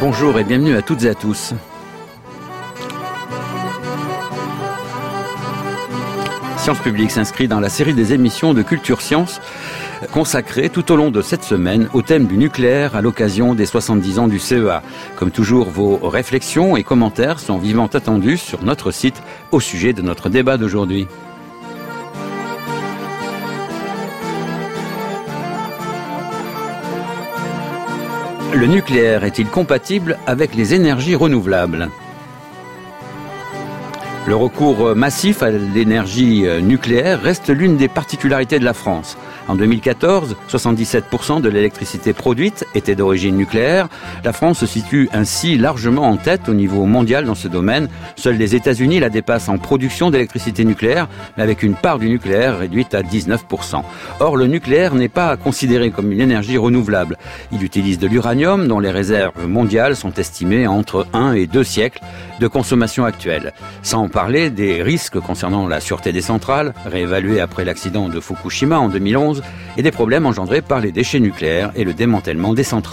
Bonjour et bienvenue à toutes et à tous. Sciences Publiques s'inscrit dans la série des émissions de Culture Sciences consacrées tout au long de cette semaine au thème du nucléaire à l'occasion des 70 ans du CEA. Comme toujours, vos réflexions et commentaires sont vivement attendus sur notre site au sujet de notre débat d'aujourd'hui. Le nucléaire est-il compatible avec les énergies renouvelables ? Le recours massif à l'énergie nucléaire reste l'une des particularités de la France. En 2014, 77% de l'électricité produite était d'origine nucléaire. La France se situe ainsi largement en tête au niveau mondial dans ce domaine. Seuls les États-Unis la dépassent en production d'électricité nucléaire, mais avec une part du nucléaire réduite à 19%. Or, le nucléaire n'est pas considéré comme une énergie renouvelable. Il utilise de l'uranium dont les réserves mondiales sont estimées entre 1 et 2 siècles de consommation actuelle. Sans parler des risques concernant la sûreté des centrales, réévalués après l'accident de Fukushima en 2011, et des problèmes engendrés par les déchets nucléaires et le démantèlement des centrales.